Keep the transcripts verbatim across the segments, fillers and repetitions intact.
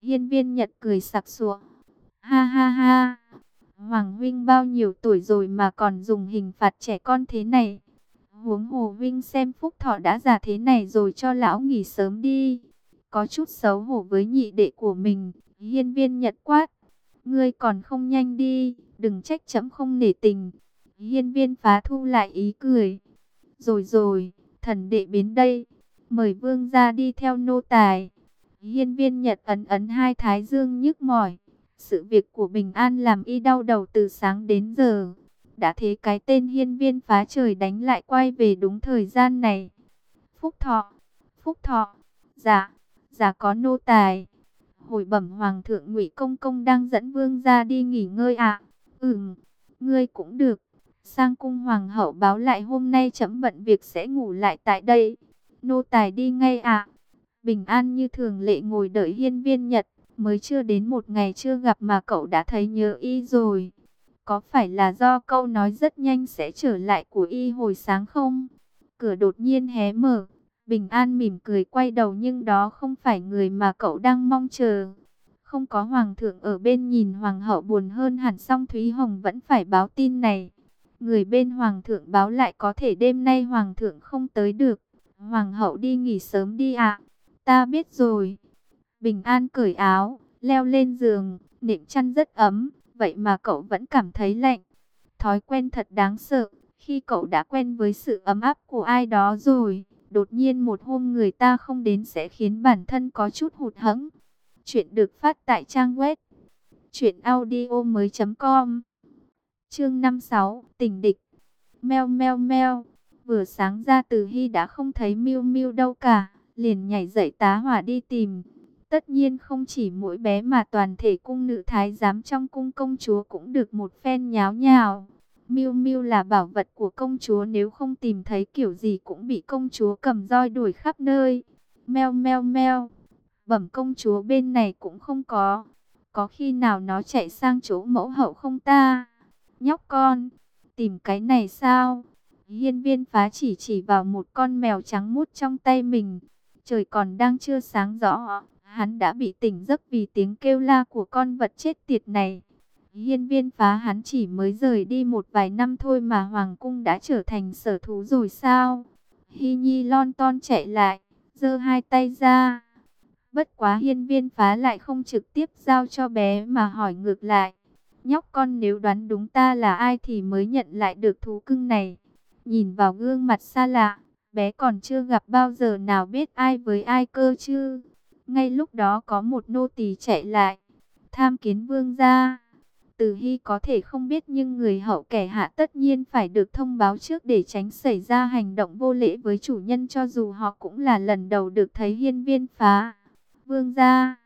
Hiên Viên Nhật cười sặc sụa. Ha ha ha. Hoàng huynh bao nhiêu tuổi rồi mà còn dùng hình phạt trẻ con thế này. Huống hồ huynh xem Phúc Thọ đã già thế này rồi, cho lão nghỉ sớm đi. Có chút xấu hổ với nhị đệ của mình, Hiên Viên Nhật quát. Ngươi còn không nhanh đi, đừng trách trẫm không nể tình. Hiên Viên Phá thu lại ý cười. Rồi rồi, thần đệ đến đây. Mời vương gia đi theo nô tài. Hiên Viên Nhật ấn ấn hai thái dương nhức mỏi. Sự việc của Bình An làm y đau đầu từ sáng đến giờ. Đã thế cái tên Hiên Viên Phá trời đánh lại quay về đúng thời gian này. Phúc Thọ, Phúc Thọ, dạ, dạ có nô tài. Hồi bẩm Hoàng thượng, Ngụy Công Công đang dẫn vương gia đi nghỉ ngơi ạ. À? Ừm, ngươi cũng được. Sang cung Hoàng hậu báo lại hôm nay chấm bận việc sẽ ngủ lại tại đây. Nô tài đi ngay ạ. À? Bình An như thường lệ ngồi đợi Hiên Viên Nhật. Mới chưa đến một ngày chưa gặp mà cậu đã thấy nhớ y rồi. Có phải là do câu nói rất nhanh sẽ trở lại của y hồi sáng không? Cửa đột nhiên hé mở. Bình An mỉm cười quay đầu, nhưng đó không phải người mà cậu đang mong chờ. Không có Hoàng thượng ở bên, nhìn Hoàng hậu buồn hơn hẳn, song Thúy Hồng vẫn phải báo tin này. Người bên Hoàng thượng báo lại có thể đêm nay Hoàng thượng không tới được. Hoàng hậu đi nghỉ sớm đi ạ. Ta biết rồi. Bình An cởi áo, leo lên giường, nệm chăn rất ấm, vậy mà cậu vẫn cảm thấy lạnh. Thói quen thật đáng sợ, khi cậu đã quen với sự ấm áp của ai đó rồi, đột nhiên một hôm người ta không đến sẽ khiến bản thân có chút hụt hẫng. Chuyện được phát tại trang web truyện audio mới chấm com. Chương năm mươi sáu, tình địch. Meo meo meo. Vừa sáng ra Từ Hy đã không thấy Miu Miu đâu cả, liền nhảy dậy tá hỏa đi tìm. Tất nhiên không chỉ mỗi bé mà toàn thể cung nữ thái giám trong cung công chúa cũng được một phen nháo nhào. Miu Miu là bảo vật của công chúa, nếu không tìm thấy kiểu gì cũng bị công chúa cầm roi đuổi khắp nơi. Meo meo meo. Bẩm công chúa, bên này cũng không có. Có khi nào nó chạy sang chỗ mẫu hậu không ta? Nhóc con, tìm cái này sao? Hiên Viên Phá chỉ chỉ vào một con mèo trắng mút trong tay mình. Trời còn đang chưa sáng rõ, hắn đã bị tỉnh giấc vì tiếng kêu la của con vật chết tiệt này. Hiên Viên Phá hắn chỉ mới rời đi một vài năm thôi mà hoàng cung đã trở thành sở thú rồi sao? Hy Nhi lon ton chạy lại, giơ hai tay ra. Bất quá Hiên Viên Phá lại không trực tiếp giao cho bé mà hỏi ngược lại. Nhóc con, nếu đoán đúng ta là ai thì mới nhận lại được thú cưng này. Nhìn vào gương mặt xa lạ, bé còn chưa gặp bao giờ nào biết ai với ai cơ chứ. Ngay lúc đó có một nô tỳ chạy lại. Tham kiến vương gia. Từ Hy có thể không biết, nhưng người hậu kẻ hạ tất nhiên phải được thông báo trước để tránh xảy ra hành động vô lễ với chủ nhân, cho dù họ cũng là lần đầu được thấy Hiên Viên Phá. Vương gia,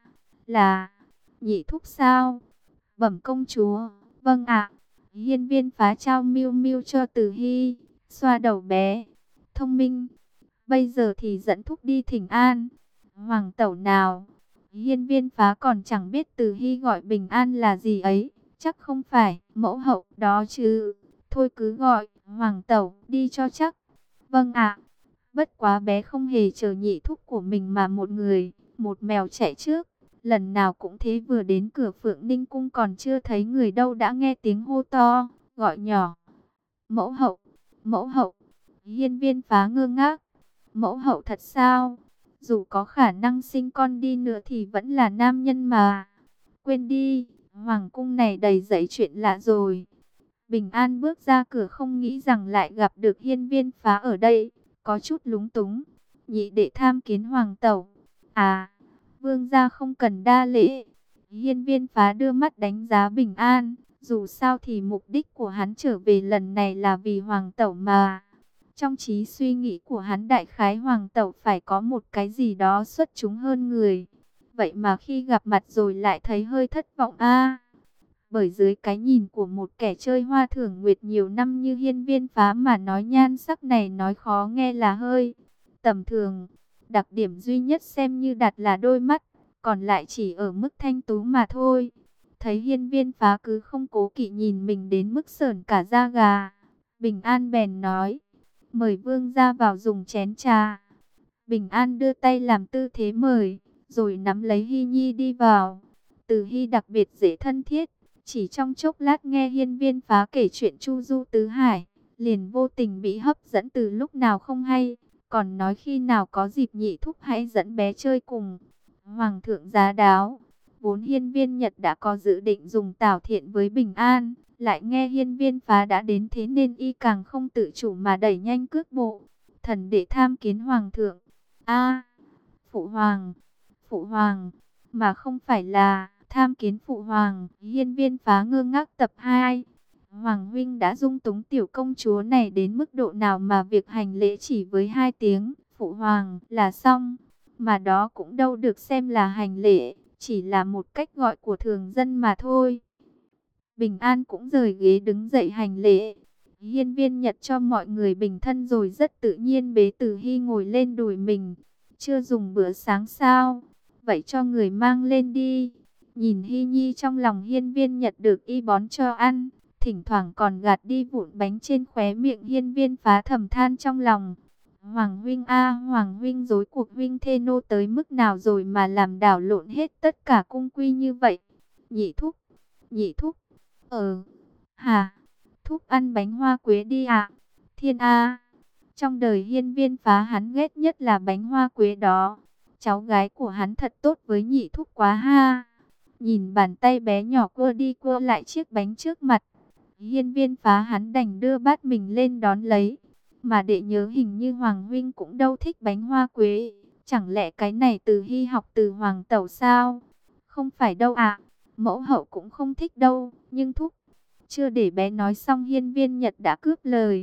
là nhị thúc sao? Bẩm công chúa, vâng ạ. Hiên Viên Phá trao Miu Miu cho Từ Hy, xoa đầu bé. Thông minh, bây giờ thì dẫn thúc đi thỉnh an. Hoàng tẩu nào? Hiên Viên Phá còn chẳng biết Từ Hy gọi Bình An là gì ấy. Chắc không phải mẫu hậu đó chứ. Thôi cứ gọi Hoàng tẩu đi cho chắc. Vâng ạ. Bất quá bé không hề chờ nhị thúc của mình mà một người, một mèo chạy trước. Lần nào cũng thế, vừa đến cửa Phượng Ninh cung còn chưa thấy người đâu đã nghe tiếng hô to, gọi nhỏ. Mẫu hậu, mẫu hậu. Hiên Viên Phá ngơ ngác. Mẫu hậu thật sao? Dù có khả năng sinh con đi nữa thì vẫn là nam nhân mà. Quên đi, hoàng cung này đầy dẫy chuyện lạ rồi. Bình An bước ra cửa không nghĩ rằng lại gặp được Hiên Viên Phá ở đây, có chút lúng túng. Nhị đệ tham kiến hoàng tẩu. À, vương gia không cần đa lễ. Hiên Viên Phá đưa mắt đánh giá Bình An. Dù sao thì mục đích của hắn trở về lần này là vì hoàng tẩu mà. Trong trí suy nghĩ của hắn, đại khái hoàng tẩu phải có một cái gì đó xuất chúng hơn người. Vậy mà khi gặp mặt rồi lại thấy hơi thất vọng a. Bởi dưới cái nhìn của một kẻ chơi hoa thưởng nguyệt nhiều năm như Hiên Viên Phá mà nói nhan sắc này nói khó nghe là hơi tầm thường. Đặc điểm duy nhất xem như đặt là đôi mắt, còn lại chỉ ở mức thanh tú mà thôi. Thấy Hiên Viên Phá cứ không cố kỵ nhìn mình đến mức sởn cả da gà, Bình An bèn nói, mời vương gia vào dùng chén trà. Bình An đưa tay làm tư thế mời, rồi nắm lấy Hy Nhi đi vào. Từ Hy đặc biệt dễ thân thiết, chỉ trong chốc lát nghe Hiên Viên Phá kể chuyện Chu Du Tứ Hải, liền vô tình bị hấp dẫn từ lúc nào không hay, còn nói khi nào có dịp Nhị thúc hãy dẫn bé chơi cùng. Hoàng thượng giá đáo, vốn Hiên Viên Nhật đã có dự định dùng Tảo Thiện với Bình An, lại nghe Hiên Viên Phá đã đến thế nên y càng không tự chủ mà đẩy nhanh cước bộ. Thần đệ tham kiến Hoàng thượng. A, Phụ Hoàng, Phụ Hoàng, mà không phải là tham kiến Phụ Hoàng. Hiên Viên Phá ngơ ngác. Tập hai. Hoàng huynh đã dung túng tiểu công chúa này đến mức độ nào mà việc hành lễ chỉ với hai tiếng Phụ Hoàng là xong, mà đó cũng đâu được xem là hành lễ, chỉ là một cách gọi của thường dân mà thôi. Bình An cũng rời ghế đứng dậy hành lễ. Hiên Viên Nhật cho mọi người bình thân rồi rất tự nhiên bế Từ Hy ngồi lên đùi mình. Chưa dùng bữa sáng sao? Vậy cho người mang lên đi. Nhìn Hy Nhi trong lòng Hiên Viên Nhật được y bón cho ăn, thỉnh thoảng còn gạt đi vụn bánh trên khóe miệng, Hiên Viên Phá thầm than trong lòng. Hoàng huynh a, Hoàng huynh rối cuộc huynh thê nô tới mức nào rồi mà làm đảo lộn hết tất cả cung quy như vậy. Nhị thúc, nhị thúc, ờ, hả, thúc ăn bánh hoa quế đi ạ. Thiên a, trong đời Hiên Viên Phá hắn ghét nhất là bánh hoa quế đó. Cháu gái của hắn thật tốt với nhị thúc quá ha. Nhìn bàn tay bé nhỏ quơ đi quơ lại chiếc bánh trước mặt, Hiên Viên Phá hắn đành đưa bát mình lên đón lấy. Mà đệ nhớ hình như Hoàng huynh cũng đâu thích bánh hoa quế. Chẳng lẽ cái này Từ Hy học từ Hoàng tẩu sao? Không phải đâu ạ. Mẫu hậu cũng không thích đâu. Nhưng thúc, chưa để bé nói xong Hiên Viên Nhật đã cướp lời.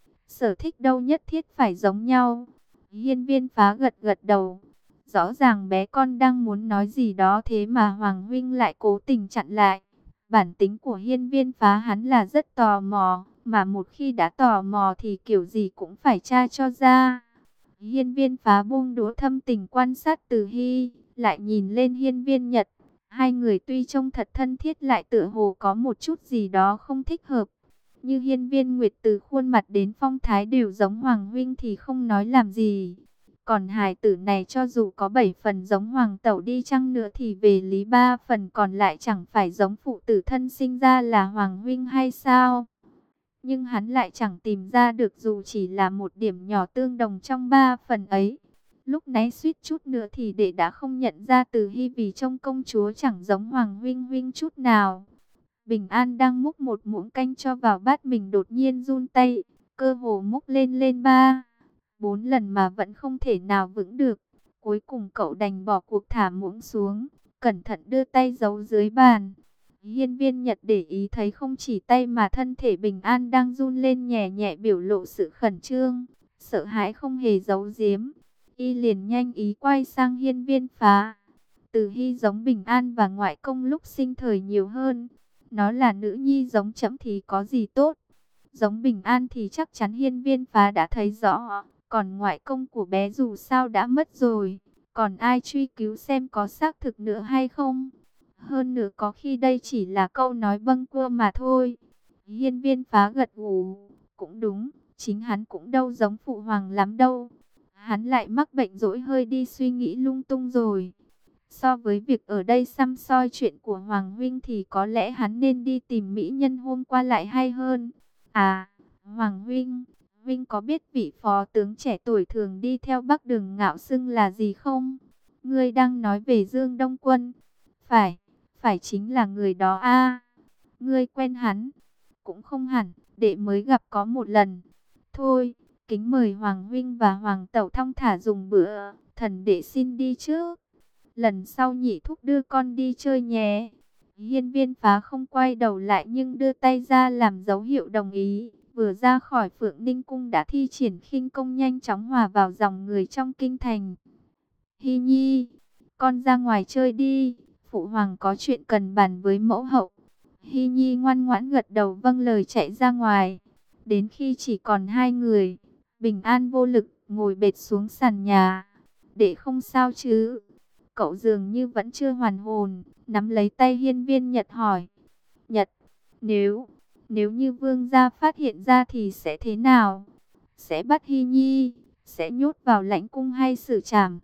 Sở thích đâu nhất thiết phải giống nhau. Hiên Viên Phá gật gật đầu. Rõ ràng bé con đang muốn nói gì đó, thế mà Hoàng huynh lại cố tình chặn lại. Bản tính của Hiên Viên Phá hắn là rất tò mò, mà một khi đã tò mò thì kiểu gì cũng phải tra cho ra. Hiên Viên Phá buông đũa thâm tình quan sát Từ Hy, lại nhìn lên Hiên Viên Nhật. Hai người tuy trông thật thân thiết lại tựa hồ có một chút gì đó không thích hợp. Như Hiên Viên Nguyệt từ khuôn mặt đến phong thái đều giống Hoàng huynh thì không nói làm gì. Còn hài tử này cho dù có bảy phần giống Hoàng tẩu đi chăng nữa thì về lý ba phần còn lại chẳng phải giống phụ tử thân sinh ra là Hoàng huynh hay sao? Nhưng hắn lại chẳng tìm ra được dù chỉ là một điểm nhỏ tương đồng trong ba phần ấy. Lúc nãy suýt chút nữa thì đệ đã không nhận ra Từ Hy vì trông công chúa chẳng giống Hoàng huynh huynh chút nào. Bình An đang múc một muỗng canh cho vào bát mình đột nhiên run tay, cơ hồ múc lên lên ba, bốn lần mà vẫn không thể nào vững được. Cuối cùng cậu đành bỏ cuộc thả muỗng xuống, cẩn thận đưa tay giấu dưới bàn. Hiên Viên Nhật để ý thấy không chỉ tay mà thân thể Bình An đang run lên nhẹ nhẹ, biểu lộ sự khẩn trương, sợ hãi không hề giấu giếm. Y liền nhanh ý quay sang Hiên Viên Phá. Từ Hy giống Bình An và ngoại công lúc sinh thời nhiều hơn. Nó là nữ nhi giống trẫm thì có gì tốt. Giống Bình An thì chắc chắn Hiên Viên Phá đã thấy rõ. Còn ngoại công của bé dù sao đã mất rồi, còn ai truy cứu xem có xác thực nữa hay không? Hơn nữa có khi đây chỉ là câu nói bâng quơ mà thôi. Hiên Viên Phá gật gù, cũng đúng, chính hắn cũng đâu giống phụ hoàng lắm đâu. Hắn lại mắc bệnh dỗi hơi đi suy nghĩ lung tung rồi. So với việc ở đây xăm soi chuyện của Hoàng huynh thì có lẽ hắn nên đi tìm mỹ nhân hôm qua lại hay hơn. À, Hoàng huynh, huynh có biết vị phó tướng trẻ tuổi thường đi theo Bắc Đường ngạo xưng là gì không? Ngươi đang nói về Dương Đông Quân. Phải, phải chính là người đó a. Ngươi quen hắn? Cũng không hẳn, đệ mới gặp có một lần. Thôi, kính mời Hoàng huynh và Hoàng tẩu thong thả dùng bữa, thần đệ xin đi trước. Lần sau nhị thúc đưa con đi chơi nhé. Hiên Viên Phá không quay đầu lại nhưng đưa tay ra làm dấu hiệu đồng ý. Vừa ra khỏi Phượng Ninh Cung đã thi triển khinh công nhanh chóng hòa vào dòng người trong kinh thành. Hy Nhi, con ra ngoài chơi đi. Phụ hoàng có chuyện cần bàn với mẫu hậu. Hy Nhi ngoan ngoãn gật đầu vâng lời chạy ra ngoài. Đến khi chỉ còn hai người, Bình An vô lực ngồi bệt xuống sàn nhà. Đệ không sao chứ? Cậu dường như vẫn chưa hoàn hồn, nắm lấy tay Hiên Viên Nhật hỏi. Nhật, nếu, nếu như vương gia phát hiện ra thì sẽ thế nào? Sẽ bắt Hy Nhi, sẽ nhốt vào lãnh cung hay xử trảm?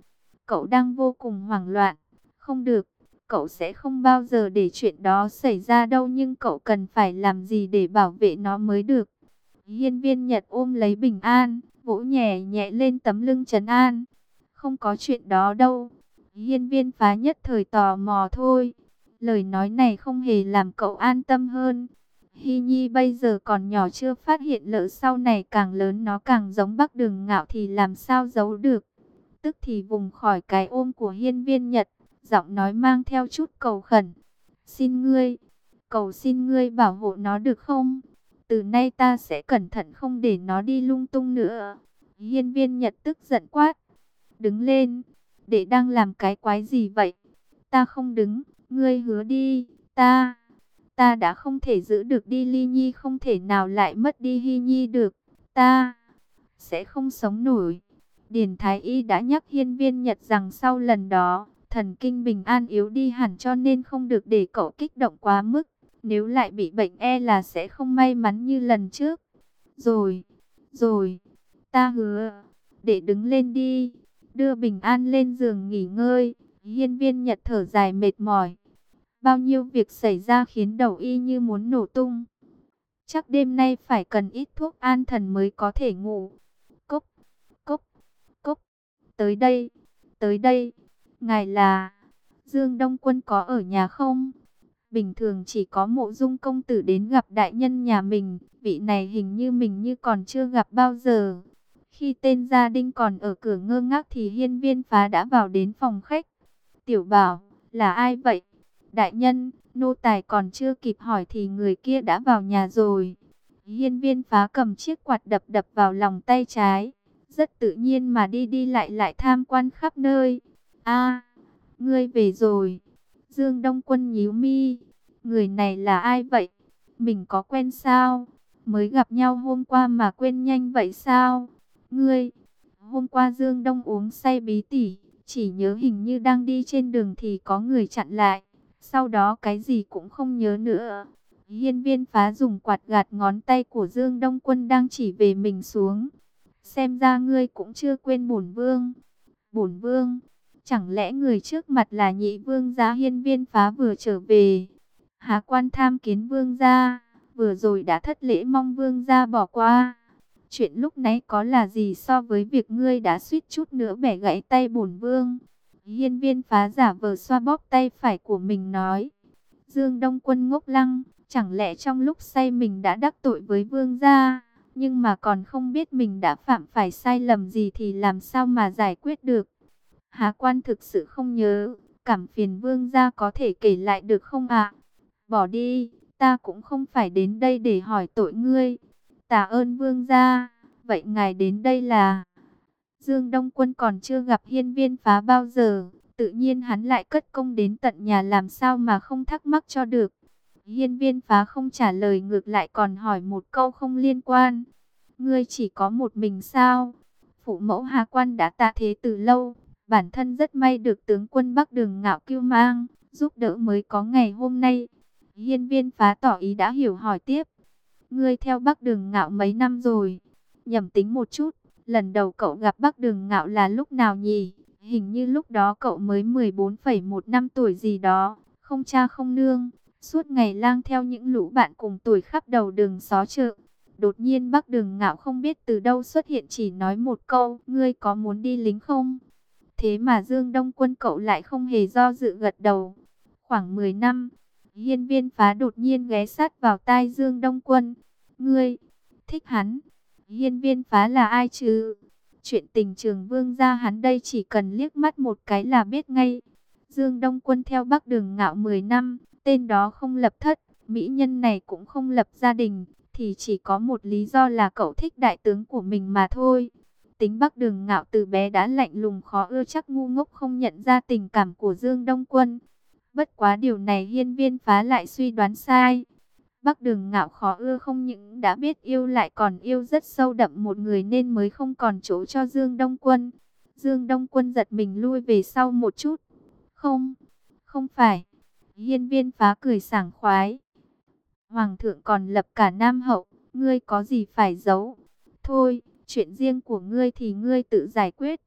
cậu đang vô cùng hoảng loạn. Không được, cậu sẽ không bao giờ để chuyện đó xảy ra đâu, nhưng cậu cần phải làm gì để bảo vệ nó mới được. Hiên Viên Nhật ôm lấy Bình An, vỗ nhẹ nhẹ lên tấm lưng trấn an. Không có chuyện đó đâu. Hiên Viên Phá nhất thời tò mò thôi. Lời nói này không hề làm cậu an tâm hơn. Hy Nhi bây giờ còn nhỏ, chưa phát hiện lỡ sau này càng lớn nó càng giống Bắc Đường Ngạo thì làm sao giấu được. Tức thì vùng khỏi cái ôm của Hiên Viên Nhật, giọng nói mang theo chút cầu khẩn. Xin ngươi, cầu xin ngươi bảo hộ nó được không? Từ nay ta sẽ cẩn thận không để nó đi lung tung nữa. Hiên Viên Nhật tức giận quát. Đứng lên, để đang làm cái quái gì vậy? Ta không đứng, ngươi hứa đi, ta, ta đã không thể giữ được đi Ly Nhi, không thể nào lại mất đi Hy Nhi được, ta sẽ không sống nổi. Điền Thái Y đã nhắc Hiên Viên Nhật rằng sau lần đó, thần kinh Bình An yếu đi hẳn, cho nên không được để cậu kích động quá mức. Nếu lại bị bệnh e là sẽ không may mắn như lần trước. Rồi, rồi, ta hứa, để đứng lên đi, đưa Bình An lên giường nghỉ ngơi. Hiên Viên Nhật thở dài mệt mỏi. Bao nhiêu việc xảy ra khiến đầu y như muốn nổ tung. Chắc đêm nay phải cần ít thuốc an thần mới có thể ngủ. Cốc, cốc, cốc, tới đây, tới đây, ngài là... Dương Đông Quân có ở nhà không? Bình thường chỉ có Mộ Dung công tử đến gặp đại nhân nhà mình, vị này hình như mình như còn chưa gặp bao giờ. Khi tên gia đinh còn ở cửa ngơ ngác thì Hiên Viên Phá đã vào đến phòng khách. Tiểu Bảo, là ai vậy? Đại nhân, nô tài còn chưa kịp hỏi thì người kia đã vào nhà rồi. Hiên Viên Phá cầm chiếc quạt đập đập vào lòng tay trái, rất tự nhiên mà đi đi lại lại tham quan khắp nơi. A, ngươi về rồi. Dương Đông Quân nhíu mi, người này là ai vậy? Mình có quen sao? Mới gặp nhau hôm qua mà quên nhanh vậy sao? Ngươi, hôm qua Dương Đông uống say bí tỉ, chỉ nhớ hình như đang đi trên đường thì có người chặn lại, sau đó cái gì cũng không nhớ nữa. Hiên Viên Phá dùng quạt gạt ngón tay của Dương Đông Quân đang chỉ về mình xuống. Xem ra ngươi cũng chưa quên bổn vương. Bổn vương? Chẳng lẽ người trước mặt là nhị vương gia? Hiên Viên Phá vừa trở về, Há quan tham kiến vương gia, vừa rồi đã thất lễ, mong vương gia bỏ qua. Chuyện lúc nãy có là gì so với việc ngươi đã suýt chút nữa bẻ gãy tay bổn vương? Hiên Viên Phá giả vờ xoa bóp tay phải của mình nói. Dương Đông Quân ngốc lăng, chẳng lẽ trong lúc say mình đã đắc tội với vương gia, nhưng mà còn không biết mình đã phạm phải sai lầm gì thì làm sao mà giải quyết được? Há quan thực sự không nhớ, cảm phiền vương gia có thể kể lại được không ạ? Bỏ đi, ta cũng không phải đến đây để hỏi tội ngươi. Tạ ơn vương gia. Vậy ngài đến đây là... Dương Đông Quân còn chưa gặp Hiên Viên Phá bao giờ, tự nhiên hắn lại cất công đến tận nhà, làm sao mà không thắc mắc cho được. Hiên Viên Phá không trả lời, ngược lại còn hỏi một câu không liên quan. Ngươi chỉ có một mình sao? Phụ mẫu Hà Quan đã tạ thế từ lâu, bản thân rất may được tướng quân Bắc Đường Ngạo cưu mang, giúp đỡ mới có ngày hôm nay. Hiên Viên Phá tỏ ý đã hiểu, hỏi tiếp. Ngươi theo Bắc Đường Ngạo mấy năm rồi? Nhẩm tính một chút, lần đầu cậu gặp Bắc Đường Ngạo là lúc nào nhỉ? Hình như lúc đó cậu mới mười bốn phẩy một năm tuổi gì đó, không cha không nương, suốt ngày lang theo những lũ bạn cùng tuổi khắp đầu đường xó chợ. Đột nhiên Bắc Đường Ngạo không biết từ đâu xuất hiện, chỉ nói một câu, ngươi có muốn đi lính không? Thế mà Dương Đông Quân cậu lại không hề do dự gật đầu. Khoảng mười năm, Hiên Viên Phá đột nhiên ghé sát vào tai Dương Đông Quân. Ngươi, thích hắn? Hiên Viên Phá là ai chứ? Chuyện tình Trường Vương gia hắn đây chỉ cần liếc mắt một cái là biết ngay. Dương Đông Quân theo Bắc Đường Ngạo mười năm, tên đó không lập thất, mỹ nhân này cũng không lập gia đình, thì chỉ có một lý do là cậu thích đại tướng của mình mà thôi. Tính Bắc Đường Ngạo từ bé đã lạnh lùng khó ưa, chắc ngu ngốc không nhận ra tình cảm của Dương Đông Quân. Bất quá điều này Hiên Viên Phá lại suy đoán sai. Bắc Đường Ngạo khó ưa không những đã biết yêu lại còn yêu rất sâu đậm một người, nên mới không còn chỗ cho Dương Đông Quân. Dương Đông Quân giật mình lui về sau một chút. Không, không phải. Hiên Viên Phá cười sảng khoái. Hoàng thượng còn lập cả Nam Hậu, ngươi có gì phải giấu? Thôi, chuyện riêng của ngươi thì ngươi tự giải quyết.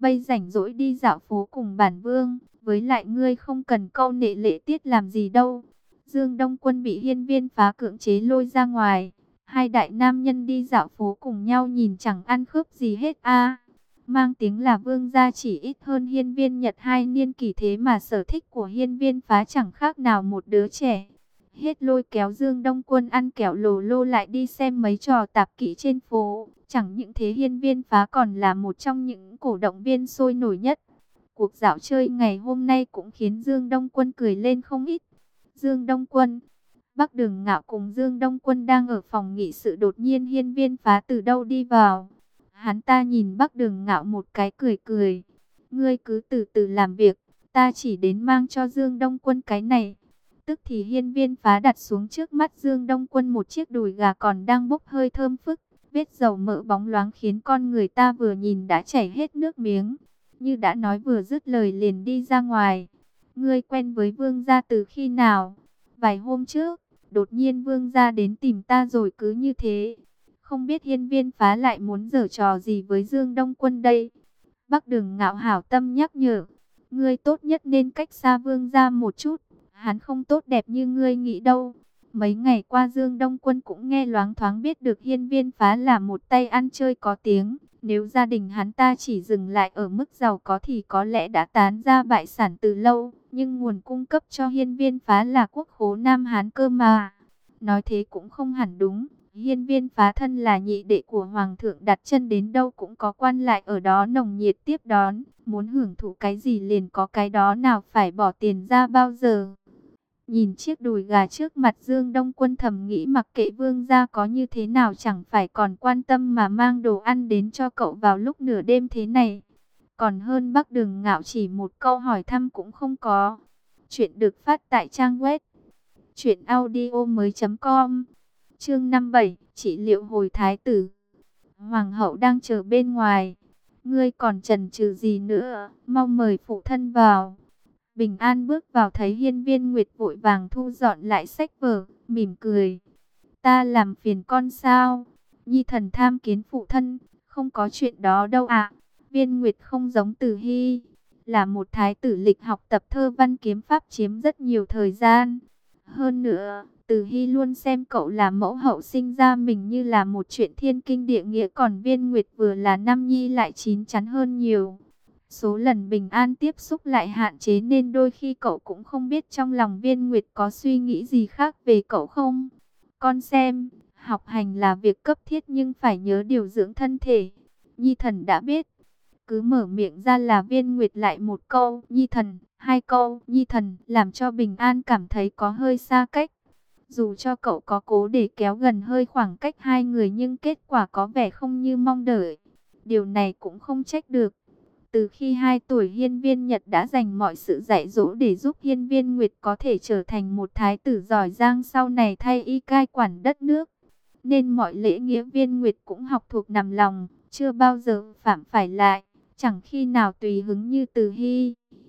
vây rảnh rỗi đi dạo phố cùng bản vương, với lại ngươi không cần câu nệ lễ tiết làm gì đâu. Dương Đông Quân bị hiên viên phá cưỡng chế lôi ra ngoài. Hai đại nam nhân đi dạo phố cùng nhau nhìn chẳng ăn khớp gì hết a. Mang tiếng là vương gia chỉ ít hơn hiên viên Nhật hai niên kỷ, thế mà sở thích của hiên viên phá chẳng khác nào một đứa trẻ. Hết lôi kéo Dương Đông Quân ăn kẹo lồ lô lại đi xem mấy trò tạp kỹ trên phố. Chẳng những thế hiên viên phá còn là một trong những cổ động viên sôi nổi nhất. Cuộc dạo chơi ngày hôm nay cũng khiến Dương Đông Quân cười lên không ít. Dương Đông Quân, Bắc Đường Ngạo cùng Dương Đông Quân đang ở phòng nghị sự, đột nhiên hiên viên phá từ đâu đi vào. Hắn ta nhìn Bắc Đường Ngạo một cái cười cười. Ngươi cứ từ từ làm việc, ta chỉ đến mang cho Dương Đông Quân cái này. Tức thì hiên viên phá đặt xuống trước mắt Dương Đông Quân một chiếc đùi gà còn đang bốc hơi thơm phức. Vết dầu mỡ bóng loáng khiến con người ta vừa nhìn đã chảy hết nước miếng. Như đã nói vừa dứt lời liền đi ra ngoài. Ngươi quen với vương gia từ khi nào? Vài hôm trước, đột nhiên vương gia đến tìm ta rồi cứ như thế. Không biết hiên viên phá lại muốn giở trò gì với Dương Đông Quân đây? Bắc Đường Ngạo hảo tâm nhắc nhở. Ngươi tốt nhất nên cách xa vương gia một chút. Hắn không tốt đẹp như ngươi nghĩ đâu. Mấy ngày qua Dương Đông Quân cũng nghe loáng thoáng biết được hiên viên phá là một tay ăn chơi có tiếng. Nếu gia đình hắn ta chỉ dừng lại ở mức giàu có thì có lẽ đã tán ra bại sản từ lâu. Nhưng nguồn cung cấp cho hiên viên phá là quốc khố Nam Hán cơ mà. Nói thế cũng không hẳn đúng. Hiên viên phá thân là nhị đệ của Hoàng thượng, đặt chân đến đâu cũng có quan lại ở đó nồng nhiệt tiếp đón. Muốn hưởng thụ cái gì liền có cái đó, nào phải bỏ tiền ra bao giờ. Nhìn chiếc đùi gà trước mặt Dương Đông Quân thầm nghĩ mặc kệ vương gia có như thế nào chẳng phải còn quan tâm mà mang đồ ăn đến cho cậu vào lúc nửa đêm thế này. Còn hơn Bắc Đường Ngạo chỉ một câu hỏi thăm cũng không có. Chuyện được phát tại trang web truyện audio mới chấm com. Chương năm mươi bảy, trị liệu hồi thái tử. Hoàng hậu đang chờ bên ngoài. Ngươi còn chần chừ gì nữa, mau mời phụ thân vào. Bình An bước vào thấy hiên viên Nguyệt vội vàng thu dọn lại sách vở, mỉm cười. Ta làm phiền con sao? Nhi thần tham kiến phụ thân, không có chuyện đó đâu ạ. Viên Nguyệt không giống Từ Hy, là một thái tử lịch học tập thơ văn kiếm pháp chiếm rất nhiều thời gian. Hơn nữa, Từ Hy luôn xem cậu là mẫu hậu sinh ra mình như là một chuyện thiên kinh địa nghĩa, còn Viên Nguyệt vừa là nam nhi lại chín chắn hơn nhiều. Số lần Bình An tiếp xúc lại hạn chế nên đôi khi cậu cũng không biết trong lòng Viên Nguyệt có suy nghĩ gì khác về cậu không. Con xem, học hành là việc cấp thiết nhưng phải nhớ điều dưỡng thân thể. Nhi thần đã biết. Cứ mở miệng ra là Viên Nguyệt lại một câu Nhi thần, hai câu Nhi thần, làm cho Bình An cảm thấy có hơi xa cách. Dù cho cậu có cố để kéo gần hơi khoảng cách hai người nhưng kết quả có vẻ không như mong đợi. Điều này cũng không trách được. Từ khi hai tuổi hiên viên Nhật đã dành mọi sự dạy dỗ để giúp hiên viên Nguyệt có thể trở thành một thái tử giỏi giang sau này thay y cai quản đất nước. Nên mọi lễ nghĩa viên Nguyệt cũng học thuộc nằm lòng, chưa bao giờ phạm phải lại, chẳng khi nào tùy hứng như Từ Hy.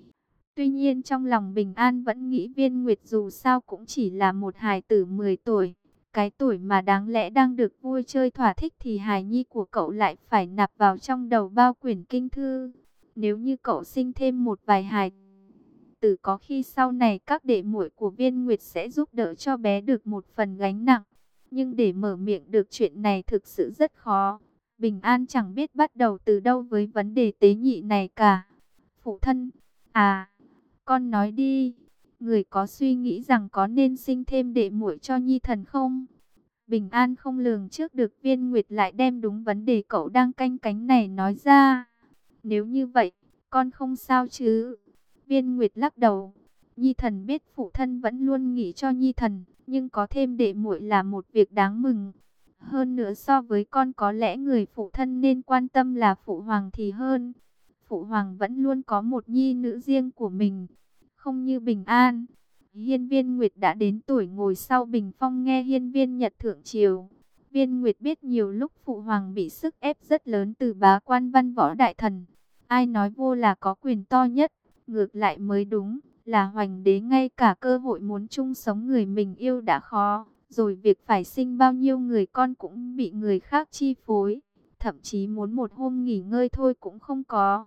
Tuy nhiên trong lòng Bình An vẫn nghĩ viên Nguyệt dù sao cũng chỉ là một hài tử mười tuổi. Cái tuổi mà đáng lẽ đang được vui chơi thỏa thích thì hài nhi của cậu lại phải nạp vào trong đầu bao quyển kinh thư. Nếu như cậu sinh thêm một vài hài tử có khi sau này các đệ muội của viên Nguyệt sẽ giúp đỡ cho bé được một phần gánh nặng. Nhưng để mở miệng được chuyện này thực sự rất khó. Bình An chẳng biết bắt đầu từ đâu với vấn đề tế nhị này cả. Phụ thân, à, con nói đi, người có suy nghĩ rằng có nên sinh thêm đệ muội cho Nhi thần không? Bình An không lường trước được viên Nguyệt lại đem đúng vấn đề cậu đang canh cánh này nói ra. Nếu như vậy, con không sao chứ? Viên Nguyệt lắc đầu. Nhi thần biết phụ thân vẫn luôn nghĩ cho Nhi thần, nhưng có thêm đệ muội là một việc đáng mừng. Hơn nữa so với con có lẽ người phụ thân nên quan tâm là phụ hoàng thì hơn. Phụ hoàng vẫn luôn có một nhi nữ riêng của mình, không như Bình An. Hiên viên Nguyệt đã đến tuổi ngồi sau bình phong nghe hiên viên Nhật thượng triều. Viên Nguyệt biết nhiều lúc phụ hoàng bị sức ép rất lớn từ bá quan văn võ đại thần. Ai nói vua là có quyền to nhất, ngược lại mới đúng, là hoành đế ngay cả cơ hội muốn chung sống người mình yêu đã khó. Rồi việc phải sinh bao nhiêu người con cũng bị người khác chi phối. Thậm chí muốn một hôm nghỉ ngơi thôi cũng không có.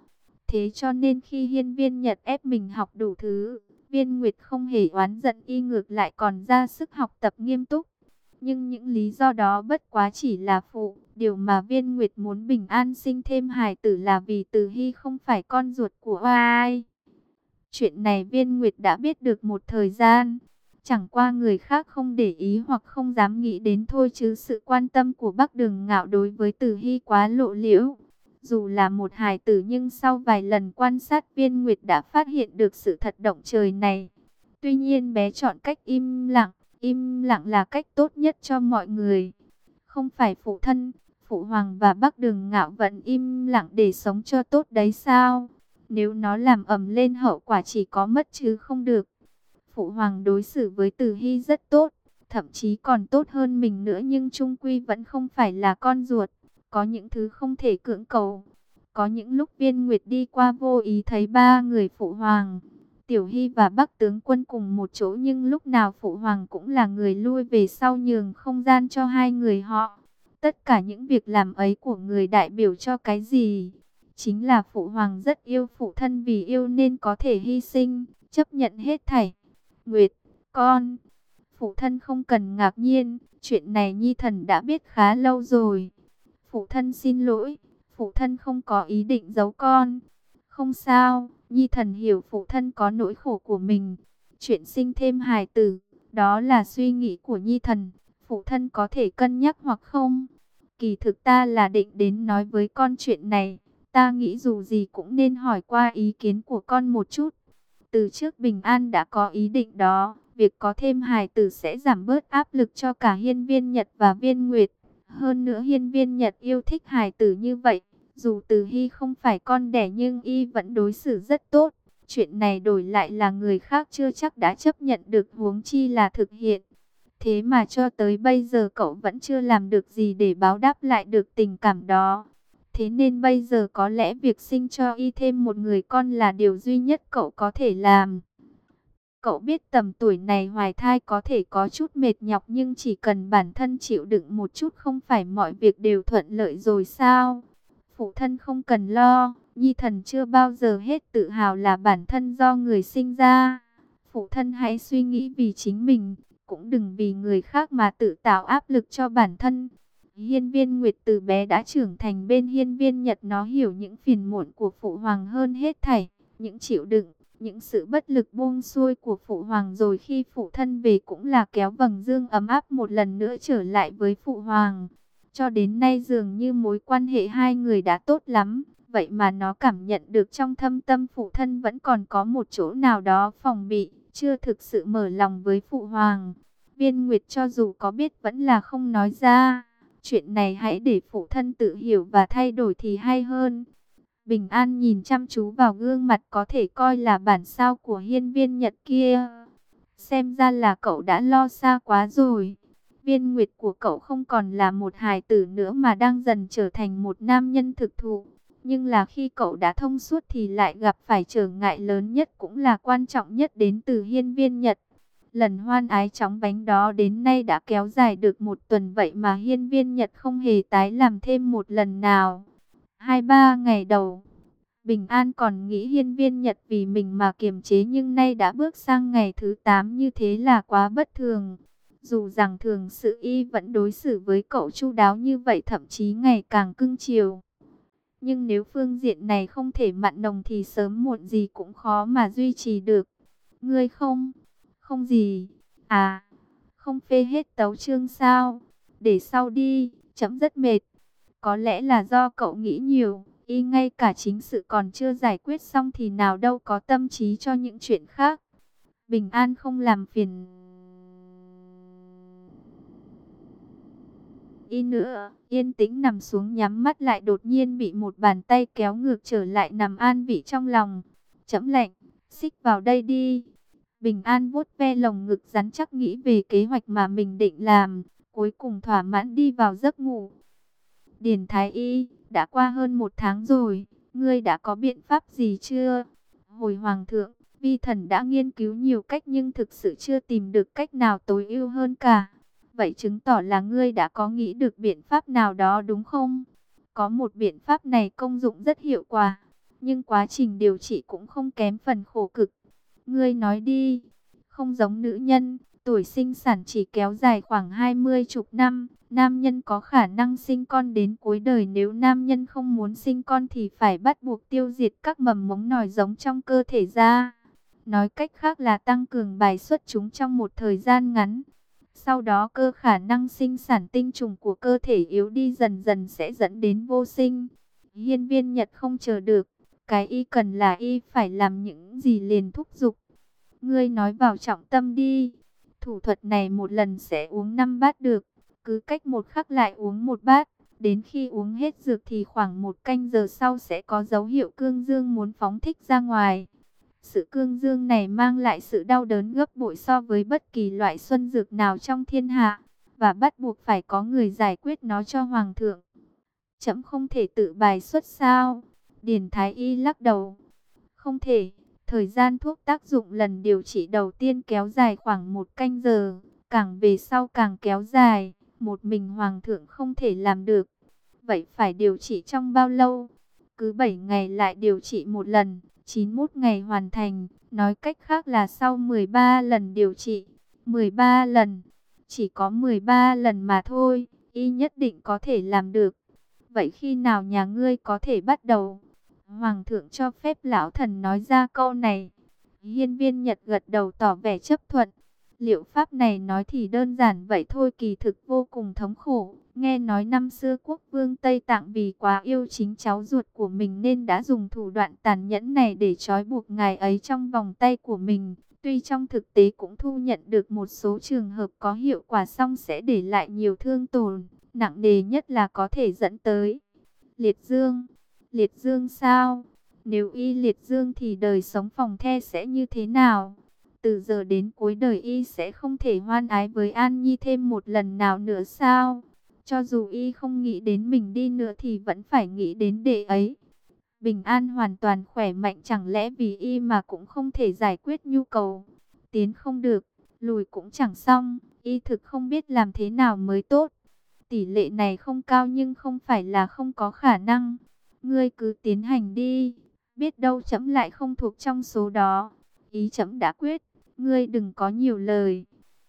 Thế cho nên khi Hiên Viên Nhật ép mình học đủ thứ, Viên Nguyệt không hề oán giận, y ngược lại còn ra sức học tập nghiêm túc. Nhưng những lý do đó bất quá chỉ là phụ. Điều mà Viên Nguyệt muốn Bình An sinh thêm hài tử là vì Từ Hy không phải con ruột của ai. Chuyện này Viên Nguyệt đã biết được một thời gian. Chẳng qua người khác không để ý hoặc không dám nghĩ đến thôi, chứ sự quan tâm của Bắc Đường Ngạo đối với Từ Hy quá lộ liễu. Dù là một hài tử nhưng sau vài lần quan sát, Viên Nguyệt đã phát hiện được sự thật động trời này. Tuy nhiên bé chọn cách im lặng. Im lặng là cách tốt nhất cho mọi người. Không phải phụ thân, phụ hoàng và Bắc Đường Ngạo vẫn im lặng để sống cho tốt đấy sao? Nếu nó làm ầm lên, hậu quả chỉ có mất chứ không được. Phụ hoàng đối xử với Từ Hy rất tốt, thậm chí còn tốt hơn mình nữa, nhưng chung quy vẫn không phải là con ruột. Có những thứ không thể cưỡng cầu. Có những lúc Viên Nguyệt đi qua vô ý thấy ba người phụ hoàng, Tiểu Hy và Bắc tướng quân cùng một chỗ, nhưng lúc nào phụ hoàng cũng là người lui về sau nhường không gian cho hai người họ. Tất cả những việc làm ấy của người đại biểu cho cái gì? Chính là phụ hoàng rất yêu phụ thân, vì yêu nên có thể hy sinh, chấp nhận hết thảy. Nguyệt, con, phụ thân không cần ngạc nhiên, chuyện này Nhi thần đã biết khá lâu rồi. Phụ thân xin lỗi, phụ thân không có ý định giấu con. Không sao, Nhi thần hiểu phụ thân có nỗi khổ của mình. Chuyện sinh thêm hài tử, đó là suy nghĩ của Nhi thần, phụ thân có thể cân nhắc hoặc không. Kỳ thực ta là định đến nói với con chuyện này. Ta nghĩ dù gì cũng nên hỏi qua ý kiến của con một chút. Từ trước Bình An đã có ý định đó, việc có thêm hài tử sẽ giảm bớt áp lực cho cả Hiên Viên Nhật và Viên Nguyệt. Hơn nữa Hiên Viên Nhật yêu thích hài tử như vậy. Dù Từ Hy không phải con đẻ nhưng y vẫn đối xử rất tốt. Chuyện này đổi lại là người khác chưa chắc đã chấp nhận được, huống chi là thực hiện. Thế mà cho tới bây giờ cậu vẫn chưa làm được gì để báo đáp lại được tình cảm đó. Thế nên bây giờ có lẽ việc sinh cho y thêm một người con là điều duy nhất cậu có thể làm. Cậu biết tầm tuổi này hoài thai có thể có chút mệt nhọc, nhưng chỉ cần bản thân chịu đựng một chút không phải mọi việc đều thuận lợi rồi sao? Phụ thân không cần lo, Nhi thần chưa bao giờ hết tự hào là bản thân do người sinh ra. Phụ thân hãy suy nghĩ vì chính mình, cũng đừng vì người khác mà tự tạo áp lực cho bản thân. Hiên Viên Nguyệt từ bé đã trưởng thành bên Hiên Viên Nhật, nó hiểu những phiền muộn của phụ hoàng hơn hết thảy, những chịu đựng, những sự bất lực buông xuôi của phụ hoàng, rồi khi phụ thân về cũng là kéo vầng dương ấm áp một lần nữa trở lại với phụ hoàng. Cho đến nay dường như mối quan hệ hai người đã tốt lắm, vậy mà nó cảm nhận được trong thâm tâm phụ thân vẫn còn có một chỗ nào đó phòng bị, chưa thực sự mở lòng với phụ hoàng. Viên Nguyệt cho dù có biết vẫn là không nói ra. Chuyện này hãy để phụ thân tự hiểu và thay đổi thì hay hơn. Bình An nhìn chăm chú vào gương mặt có thể coi là bản sao của Hiên Viên Nhật kia. Xem ra là cậu đã lo xa quá rồi. Viên Nguyệt của cậu không còn là một hài tử nữa mà đang dần trở thành một nam nhân thực thụ. Nhưng là khi cậu đã thông suốt thì lại gặp phải trở ngại lớn nhất, cũng là quan trọng nhất, đến từ Hiên Viên Nhật. Lần hoan ái chóng vánh đó đến nay đã kéo dài được một tuần, vậy mà Hiên Viên Nhật không hề tái làm thêm một lần nào. Hai ba ngày đầu, Bình An còn nghĩ Hiên Viên Nhật vì mình mà kiềm chế, nhưng nay đã bước sang ngày thứ tám, như thế là quá bất thường. Dù rằng thường sự y vẫn đối xử với cậu chu đáo như vậy, thậm chí ngày càng cưng chiều. Nhưng nếu phương diện này không thể mặn nồng thì sớm muộn gì cũng khó mà duy trì được. Ngươi không... Không gì. À, không phê hết tấu chương sao? Để sau đi, chấm rất mệt. Có lẽ là do cậu nghĩ nhiều, y ngay cả chính sự còn chưa giải quyết xong thì nào đâu có tâm trí cho những chuyện khác. Bình An không làm phiền y nữa, yên tĩnh nằm xuống nhắm mắt lại, đột nhiên bị một bàn tay kéo ngược trở lại nằm an vị trong lòng. Chấm lạnh, xích vào đây đi. Bình An vuốt ve lồng ngực rắn chắc, nghĩ về kế hoạch mà mình định làm, cuối cùng thỏa mãn đi vào giấc ngủ. Điền Thái Y, đã qua hơn một tháng rồi, ngươi đã có biện pháp gì chưa? Hồi Hoàng thượng, vi thần đã nghiên cứu nhiều cách nhưng thực sự chưa tìm được cách nào tối ưu hơn cả. Vậy chứng tỏ là ngươi đã có nghĩ được biện pháp nào đó đúng không? Có một biện pháp này công dụng rất hiệu quả. nhưng quá trình điều trị cũng không kém phần khổ cực. Ngươi nói đi, không giống nữ nhân, tuổi sinh sản chỉ kéo dài khoảng hai mươi chục năm, nam nhân có khả năng sinh con đến cuối đời. Nếu nam nhân không muốn sinh con thì phải bắt buộc tiêu diệt các mầm mống nòi giống trong cơ thể ra. Nói cách khác là tăng cường bài xuất chúng trong một thời gian ngắn. Sau đó cơ khả năng sinh sản tinh trùng của cơ thể yếu đi dần dần sẽ dẫn đến vô sinh. Hiên Viên Nhật không chờ được, cái y cần là y phải làm những gì liền thúc giục. Ngươi nói vào trọng tâm đi. Thủ thuật này một lần sẽ uống năm bát được, cứ cách một khắc lại uống một bát. Đến khi uống hết dược thì khoảng một canh giờ sau sẽ có dấu hiệu cương dương muốn phóng thích ra ngoài. Sự cương dương này mang lại sự đau đớn gấp bội so với bất kỳ loại xuân dược nào trong thiên hạ, và bắt buộc phải có người giải quyết nó cho hoàng thượng. Trẫm không thể tự bài xuất sao? Điền Thái Y lắc đầu. Không thể. Thời gian thuốc tác dụng lần điều trị đầu tiên kéo dài khoảng một canh giờ, càng về sau càng kéo dài, một mình hoàng thượng không thể làm được. Vậy phải điều trị trong bao lâu? Cứ bảy ngày lại điều trị một lần, chín mươi mốt ngày hoàn thành, nói cách khác là sau mười ba lần điều trị. mười ba lần, chỉ có mười ba lần mà thôi, y nhất định có thể làm được. Vậy khi nào nhà ngươi có thể bắt đầu? Hoàng thượng cho phép lão thần nói ra câu này. Hiên Viên Nhật gật đầu tỏ vẻ chấp thuận. Liệu pháp này nói thì đơn giản vậy thôi, kỳ thực vô cùng thống khổ. Nghe nói năm xưa quốc vương Tây Tạng vì quá yêu chính cháu ruột của mình nên đã dùng thủ đoạn tàn nhẫn này để trói buộc ngài ấy trong vòng tay của mình. Tuy trong thực tế cũng thu nhận được một số trường hợp có hiệu quả, song sẽ để lại nhiều thương tổn, nặng nề nhất là có thể dẫn tới liệt dương. Liệt dương sao? Nếu y liệt dương thì đời sống phòng the sẽ như thế nào? Từ giờ đến cuối đời y sẽ không thể hoan ái với An Nhi thêm một lần nào nữa sao? Cho dù y không nghĩ đến mình đi nữa thì vẫn phải nghĩ đến đệ ấy. Bình an hoàn toàn khỏe mạnh, chẳng lẽ vì y mà cũng không thể giải quyết nhu cầu? Tiến không được, lùi cũng chẳng xong, y thực không biết làm thế nào mới tốt. Tỷ lệ này không cao nhưng không phải là không có khả năng. Ngươi cứ tiến hành đi, biết đâu trẫm lại không thuộc trong số đó. Ý trẫm đã quyết, ngươi đừng có nhiều lời.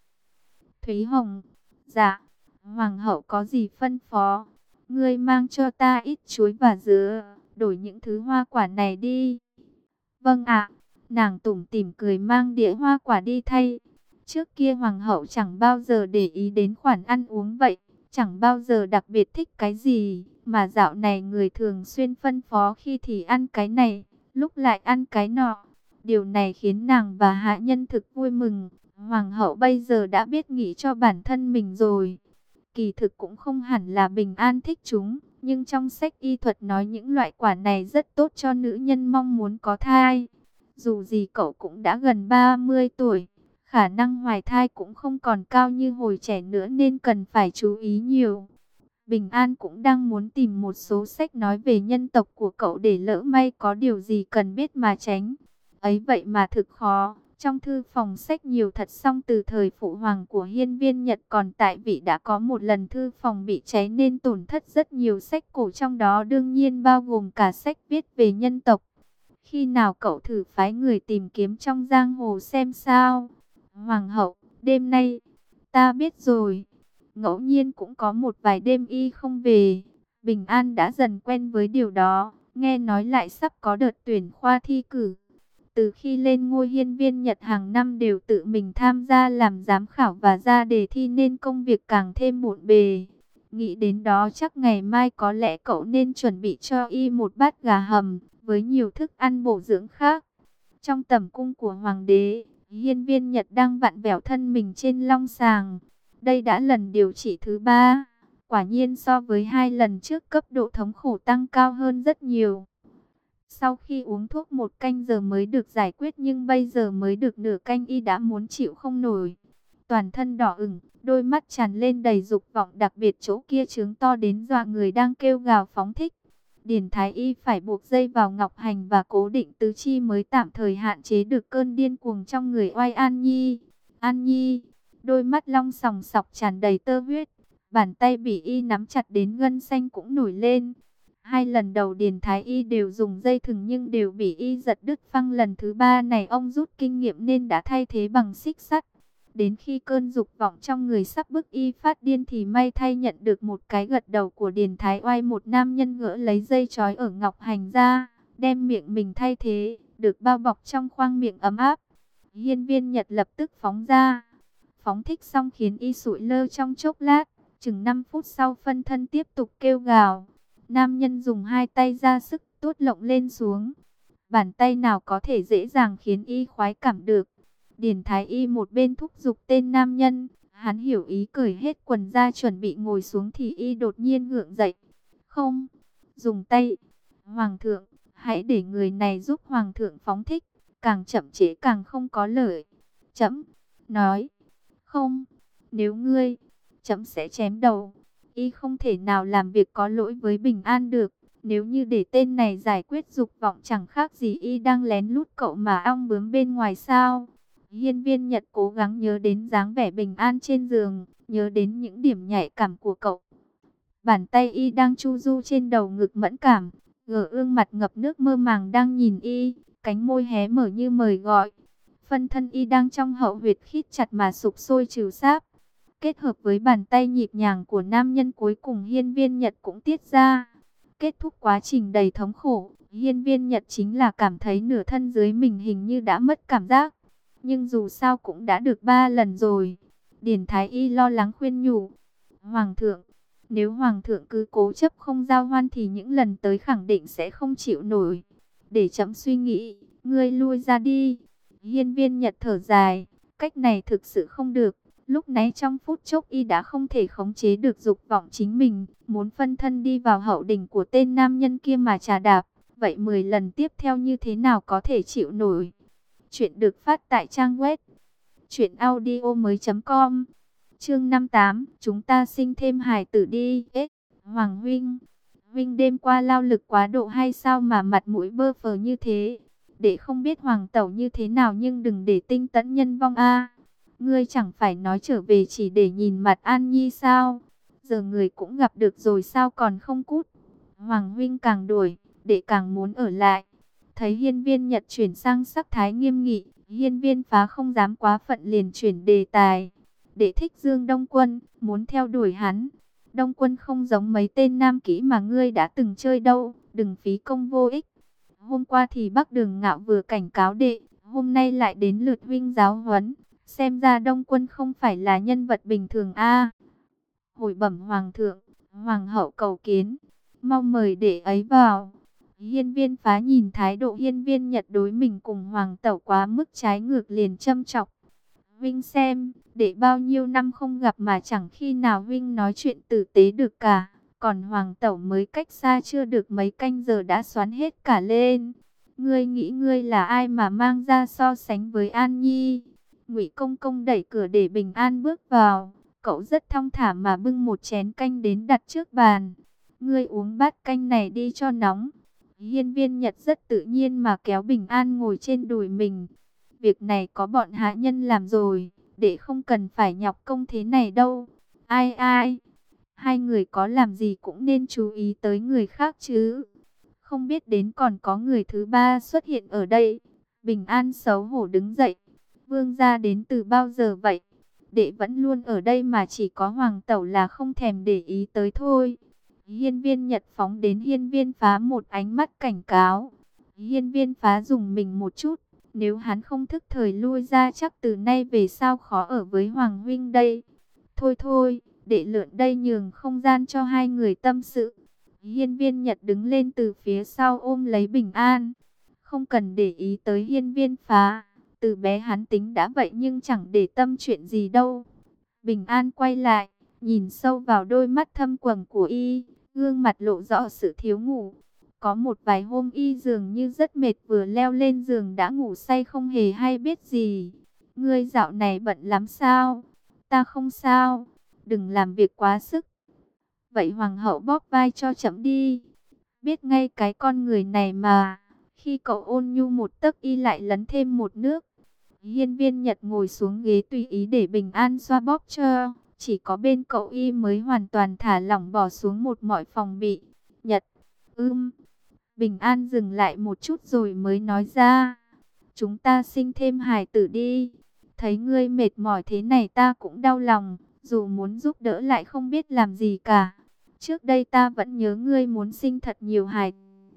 Thúy Hồng: Dạ, hoàng hậu có gì phân phó? Ngươi mang cho ta ít chuối và dứa, đổi những thứ hoa quả này đi. Vâng ạ. Nàng tủm tỉm cười mang đĩa hoa quả đi thay. Trước kia hoàng hậu chẳng bao giờ để ý đến khoản ăn uống vậy, chẳng bao giờ đặc biệt thích cái gì, mà dạo này người thường xuyên phân phó khi thì ăn cái này, lúc lại ăn cái nọ. Điều này khiến nàng và hạ nhân thực vui mừng. Hoàng hậu bây giờ đã biết nghĩ cho bản thân mình rồi. Kỳ thực cũng không hẳn là Bình An thích chúng, nhưng trong sách y thuật nói những loại quả này rất tốt cho nữ nhân mong muốn có thai. Dù gì cậu cũng đã gần ba mươi tuổi, khả năng hoài thai cũng không còn cao như hồi trẻ nữa nên cần phải chú ý nhiều. Bình An cũng đang muốn tìm một số sách nói về nhân tộc của cậu để lỡ may có điều gì cần biết mà tránh. Ấy vậy mà thực khó. Trong thư phòng sách nhiều thật, song từ thời phụ hoàng của Hiên Viên Nhật còn tại vị đã có một lần thư phòng bị cháy nên tổn thất rất nhiều sách cổ, trong đó đương nhiên bao gồm cả sách viết về nhân tộc. Khi nào cậu thử phái người tìm kiếm trong giang hồ xem sao? Hoàng hậu: Đêm nay. Ta biết rồi. Ngẫu nhiên cũng có một vài đêm y không về. Bình An đã dần quen với điều đó. Nghe nói lại sắp có đợt tuyển khoa thi cử. Từ khi lên ngôi, Hiên Viên Nhật hàng năm đều tự mình tham gia làm giám khảo và ra đề thi nên công việc càng thêm bộn bề. Nghĩ đến đó chắc ngày mai có lẽ cậu nên chuẩn bị cho y một bát gà hầm với nhiều thức ăn bổ dưỡng khác. Trong tẩm cung của hoàng đế, Hiên Viên Nhật đang vặn vẹo thân mình trên long sàng. Đây đã lần điều trị thứ ba. Quả nhiên so với hai lần trước cấp độ thống khổ tăng cao hơn rất nhiều. Sau khi uống thuốc một canh giờ mới được giải quyết, nhưng bây giờ mới được nửa canh y đã muốn chịu không nổi. Toàn thân đỏ ửng, đôi mắt tràn lên đầy dục vọng, đặc biệt chỗ kia trướng to đến dọa người đang kêu gào phóng thích. Điền Thái Y phải buộc dây vào ngọc hành và cố định tứ chi mới tạm thời hạn chế được cơn điên cuồng trong người oai An Nhi. An Nhi, đôi mắt long sòng sọc tràn đầy tơ huyết, bàn tay bị y nắm chặt đến gân xanh cũng nổi lên. Hai lần đầu Điền Thái Y đều dùng dây thừng nhưng đều bị y giật đứt phăng. Lần thứ ba này ông rút kinh nghiệm nên đã thay thế bằng xích sắt. Đến khi cơn dục vọng trong người sắp bức y phát điên thì may thay nhận được một cái gật đầu của Điền Thái Oai. Một nam nhân gỡ lấy dây trói ở Ngọc Hành ra, đem miệng mình thay thế, được bao bọc trong khoang miệng ấm áp. Hiên Viên Nhật lập tức phóng ra. Phóng thích xong khiến y sụi lơ trong chốc lát. Chừng năm phút sau phân thân tiếp tục kêu gào. Nam nhân dùng hai tay ra sức tuốt lộng lên xuống. Bàn tay nào có thể dễ dàng khiến y khoái cảm được. Điền Thái Y một bên thúc giục tên nam nhân. Hắn hiểu ý cởi hết quần ra chuẩn bị ngồi xuống thì y đột nhiên gượng dậy. Không, dùng tay. Hoàng thượng, hãy để người này giúp Hoàng thượng phóng thích. Càng chậm trễ càng không có lợi. Chấm nói. Không, nếu ngươi, chấm sẽ chém đầu. Y không thể nào làm việc có lỗi với Bình An được. Nếu như để tên này giải quyết dục vọng chẳng khác gì y đang lén lút cậu mà ong bướm bên ngoài sao. Hiên Viên Nhật cố gắng nhớ đến dáng vẻ Bình An trên giường, nhớ đến những điểm nhạy cảm của cậu. Bàn tay y đang chu du trên đầu ngực mẫn cảm, gờ ương mặt ngập nước mơ màng đang nhìn y, cánh môi hé mở như mời gọi. Phân thân y đang trong hậu huyệt khít chặt mà sục sôi trừ sáp. Kết hợp với bàn tay nhịp nhàng của nam nhân cuối cùng Hiên Viên Nhật cũng tiết ra. Kết thúc quá trình đầy thống khổ, Hiên Viên Nhật chính là cảm thấy nửa thân dưới mình hình như đã mất cảm giác. Nhưng dù sao cũng đã được ba lần rồi. Điền Thái Y lo lắng khuyên nhủ. Hoàng thượng, nếu Hoàng thượng cứ cố chấp không giao hoan thì những lần tới khẳng định sẽ không chịu nổi. Để chấm suy nghĩ, ngươi lui ra đi. Hiên Viên Nhật thở dài, cách này thực sự không được. Lúc nãy trong phút chốc y đã không thể khống chế được dục vọng chính mình, muốn phân thân đi vào hậu đỉnh của tên nam nhân kia mà trà đạp. Vậy mười lần tiếp theo như thế nào có thể chịu nổi? Chuyện được phát tại trang web truyện audio mới chấm com. Chương năm mươi tám, chúng ta sinh thêm hài tử đi. Ê, Hoàng huynh, huynh đêm qua lao lực quá độ hay sao mà mặt mũi bơ phờ như thế? Để không biết hoàng tẩu như thế nào nhưng đừng để tinh tẫn nhân vong a. Ngươi chẳng phải nói trở về chỉ để nhìn mặt An Nhi sao? Giờ người cũng gặp được rồi sao còn không cút? Hoàng huynh càng đuổi, để càng muốn ở lại. Thấy Hiên Viên Nhật chuyển sang sắc thái nghiêm nghị, Hiên Viên Phá không dám quá phận liền chuyển đề tài. Để thích Dương Đông Quân, muốn theo đuổi hắn. Đông Quân không giống mấy tên nam kỹ mà ngươi đã từng chơi đâu, đừng phí công vô ích. Hôm qua thì Bắc Đường Ngạo vừa cảnh cáo đệ, hôm nay lại đến lượt huynh giáo huấn. Xem ra Đông Quân không phải là nhân vật bình thường a. Hồi bẩm Hoàng thượng, Hoàng hậu cầu kiến, mong mời đệ ấy vào. Hiên Viên Phá nhìn thái độ Hiên Viên Nhật đối mình cùng Hoàng tẩu quá mức trái ngược liền châm chọc. Vinh xem, để bao nhiêu năm không gặp mà chẳng khi nào Vinh nói chuyện tử tế được cả. Còn Hoàng tẩu mới cách xa chưa được mấy canh giờ đã xoắn hết cả lên. Ngươi nghĩ ngươi là ai mà mang ra so sánh với An Nhi? Ngụy Công Công đẩy cửa để Bình An bước vào. Cậu rất thong thả mà bưng một chén canh đến đặt trước bàn. Ngươi uống bát canh này đi cho nóng. Hiên Viên Nhật rất tự nhiên mà kéo Bình An ngồi trên đùi mình. Việc này có bọn hạ nhân làm rồi, để không cần phải nhọc công thế này đâu. Ai ai, hai người có làm gì cũng nên chú ý tới người khác chứ. Không biết đến còn có người thứ ba xuất hiện ở đây. Bình An xấu hổ đứng dậy. Vương gia đến từ bao giờ vậy? Đệ vẫn luôn ở đây mà chỉ có Hoàng tẩu là không thèm để ý tới thôi. Hiên Viên Nhật phóng đến Hiên Viên Phá một ánh mắt cảnh cáo. Hiên Viên Phá dùng mình một chút. Nếu hắn không thức thời lui ra chắc từ nay về sau khó ở với Hoàng huynh đây. Thôi thôi, để lượn đây nhường không gian cho hai người tâm sự. Hiên Viên Nhật đứng lên từ phía sau ôm lấy Bình An. Không cần để ý tới Hiên Viên Phá. Từ bé hắn tính đã vậy nhưng chẳng để tâm chuyện gì đâu. Bình An quay lại, nhìn sâu vào đôi mắt thâm quầng của y, gương mặt lộ rõ sự thiếu ngủ. Có một vài hôm y dường như rất mệt vừa leo lên giường đã ngủ say không hề hay biết gì. Ngươi dạo này bận lắm sao? Ta không sao, đừng làm việc quá sức. Vậy Hoàng hậu bóp vai cho chậm đi. Biết ngay cái con người này mà. Khi cậu ôn nhu một tấc y lại lấn thêm một nước. Hiên Viên Nhật ngồi xuống ghế tùy ý để Bình An xoa bóp cho. Chỉ có bên cậu y mới hoàn toàn thả lỏng bỏ xuống một mọi phòng bị. Nhật, Ưm, Bình An dừng lại một chút rồi mới nói ra. Chúng ta sinh thêm hài tử đi. Thấy ngươi mệt mỏi thế này ta cũng đau lòng, dù muốn giúp đỡ lại không biết làm gì cả. Trước đây ta vẫn nhớ ngươi muốn sinh thật nhiều hài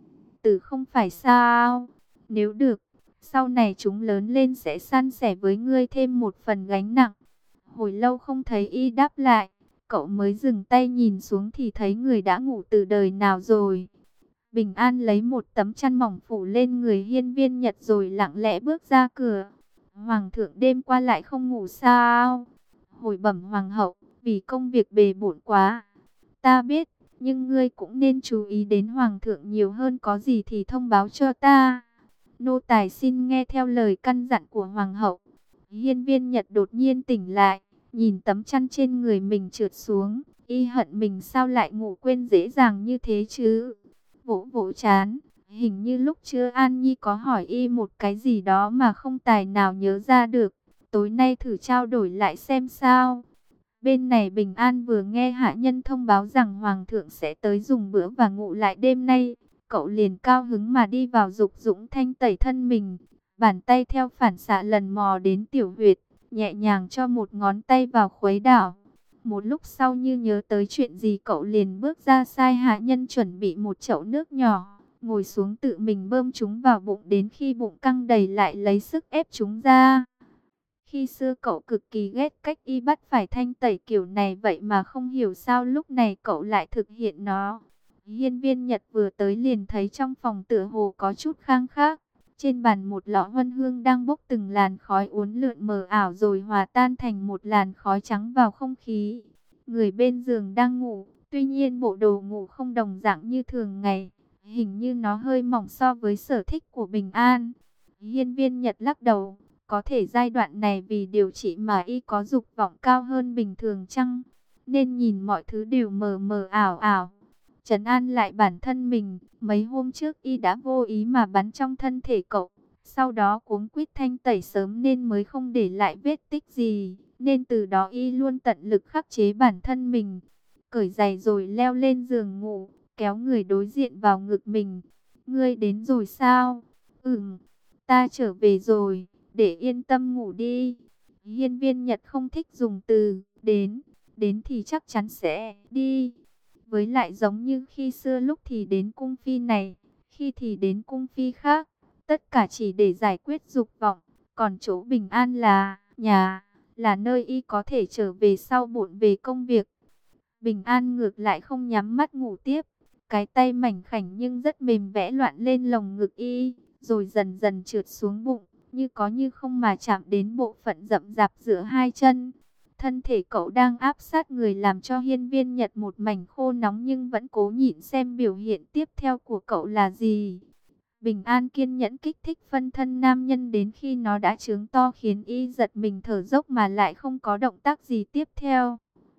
tử không phải sao? Nếu được, sau này chúng lớn lên sẽ san sẻ với ngươi thêm một phần gánh nặng. Hồi lâu không thấy y đáp lại, cậu mới dừng tay nhìn xuống thì thấy người đã ngủ từ đời nào rồi. Bình An lấy một tấm chăn mỏng phủ lên người Hiên Viên Nhật rồi lặng lẽ bước ra cửa. Hoàng thượng đêm qua lại không ngủ sao? Hồi bẩm hoàng hậu, vì công việc bề bộn quá. Ta biết, nhưng ngươi cũng nên chú ý đến hoàng thượng nhiều hơn, có gì thì thông báo cho ta. Nô tài xin nghe theo lời căn dặn của hoàng hậu. Hiên Viên Nhật đột nhiên tỉnh lại, nhìn tấm chăn trên người mình trượt xuống, y hận mình sao lại ngủ quên dễ dàng như thế chứ. Vỗ vỗ chán, hình như lúc trưa An Nhi có hỏi y một cái gì đó mà không tài nào nhớ ra được. Tối nay thử trao đổi lại xem sao. Bên này Bình An vừa nghe hạ nhân thông báo rằng hoàng thượng sẽ tới dùng bữa và ngủ lại đêm nay, cậu liền cao hứng mà đi vào dục dũng thanh tẩy thân mình. Bàn tay theo phản xạ lần mò đến tiểu huyệt, nhẹ nhàng cho một ngón tay vào khuấy đảo. Một lúc sau như nhớ tới chuyện gì cậu liền bước ra sai hạ nhân chuẩn bị một chậu nước nhỏ, ngồi xuống tự mình bơm chúng vào bụng đến khi bụng căng đầy lại lấy sức ép chúng ra. Khi xưa cậu cực kỳ ghét cách y bắt phải thanh tẩy kiểu này, vậy mà không hiểu sao lúc này cậu lại thực hiện nó. Hiên Viên Nhật vừa tới liền thấy trong phòng tựa hồ có chút khang khác. Trên bàn một lọ huân hương đang bốc từng làn khói uốn lượn mờ ảo rồi hòa tan thành một làn khói trắng vào không khí. Người bên giường đang ngủ, tuy nhiên bộ đồ ngủ không đồng dạng như thường ngày. Hình như nó hơi mỏng so với sở thích của Bình An. Hiên Viên Nhật lắc đầu, có thể giai đoạn này vì điều trị mà y có dục vọng cao hơn bình thường chăng? Nên nhìn mọi thứ đều mờ mờ ảo ảo. Trấn an lại bản thân mình, mấy hôm trước y đã vô ý mà bắn trong thân thể cậu. Sau đó cuống quýt thanh tẩy sớm nên mới không để lại vết tích gì. Nên từ đó y luôn tận lực khắc chế bản thân mình. Cởi giày rồi leo lên giường ngủ, kéo người đối diện vào ngực mình. Ngươi đến rồi sao? Ừm, ta trở về rồi, để yên tâm ngủ đi. Hiên Viên Nhật không thích dùng từ đến, đến thì chắc chắn sẽ đi. Với lại giống như khi xưa lúc thì đến cung phi này, khi thì đến cung phi khác, tất cả chỉ để giải quyết dục vọng. Còn chỗ Bình An là nhà, là nơi y có thể trở về sau bộn về công việc. Bình An ngược lại không nhắm mắt ngủ tiếp, cái tay mảnh khảnh nhưng rất mềm vẽ loạn lên lồng ngực y, rồi dần dần trượt xuống bụng, như có như không mà chạm đến bộ phận rậm rạp giữa hai chân. Thân thể cậu đang áp sát người làm cho Hiên Viên Nhật một mảnh khô nóng nhưng vẫn cố nhịn xem biểu hiện tiếp theo của cậu là gì. Bình An kiên nhẫn kích thích phân thân nam nhân đến khi nó đã trướng to khiến y giật mình thở dốc mà lại không có động tác gì tiếp theo.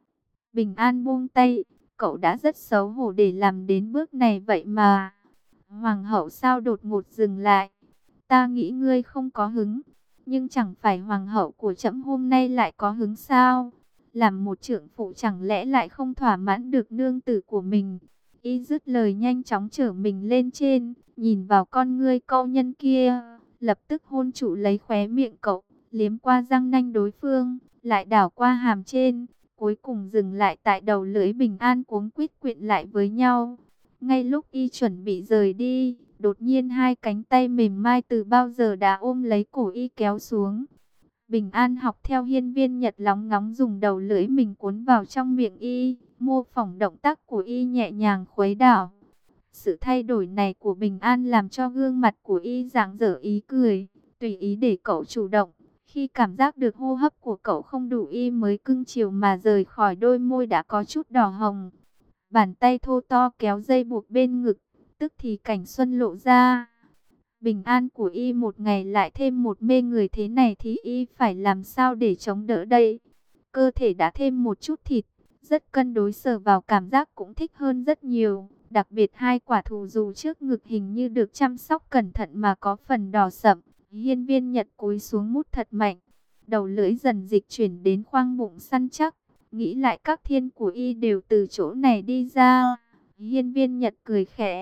Bình An buông tay, cậu đã rất xấu hổ để làm đến bước này vậy mà. Hoàng hậu sao đột ngột dừng lại? Ta nghĩ ngươi không có hứng. Nhưng chẳng phải hoàng hậu của trẫm hôm nay lại có hứng sao? Làm một trượng phụ chẳng lẽ lại không thỏa mãn được nương tử của mình? Y dứt lời nhanh chóng trở mình lên trên, nhìn vào con ngươi câu nhân kia, lập tức hôn trụ lấy khóe miệng cậu, liếm qua răng nanh đối phương, lại đảo qua hàm trên, cuối cùng dừng lại tại đầu lưỡi. Bình An cuống quýt quyện lại với nhau. Ngay lúc y chuẩn bị rời đi, đột nhiên hai cánh tay mềm mại từ bao giờ đã ôm lấy cổ y kéo xuống. Bình An học theo Hiên Viên Nhật lóng ngóng dùng đầu lưỡi mình cuốn vào trong miệng y, mô phỏng động tác của y nhẹ nhàng khuấy đảo. Sự thay đổi này của Bình An làm cho gương mặt của y rạng rỡ ý cười, tùy ý để cậu chủ động. Khi cảm giác được hô hấp của cậu không đủ y mới cưng chiều mà rời khỏi đôi môi đã có chút đỏ hồng. Bàn tay thô to kéo dây buộc bên ngực, tức thì cảnh xuân lộ ra. Bình An của y một ngày lại thêm một mê người thế này thì y phải làm sao để chống đỡ đây? Cơ thể đã thêm một chút thịt, rất cân đối, sờ vào cảm giác cũng thích hơn rất nhiều. Đặc biệt hai quả thù dù trước ngực hình như được chăm sóc cẩn thận mà có phần đỏ sậm. Hiên Viên Nhật cúi xuống mút thật mạnh, đầu lưỡi dần dịch chuyển đến khoang bụng săn chắc. Nghĩ lại các thiên của y đều từ chỗ này đi ra. Hiên Viên Nhật cười khẽ,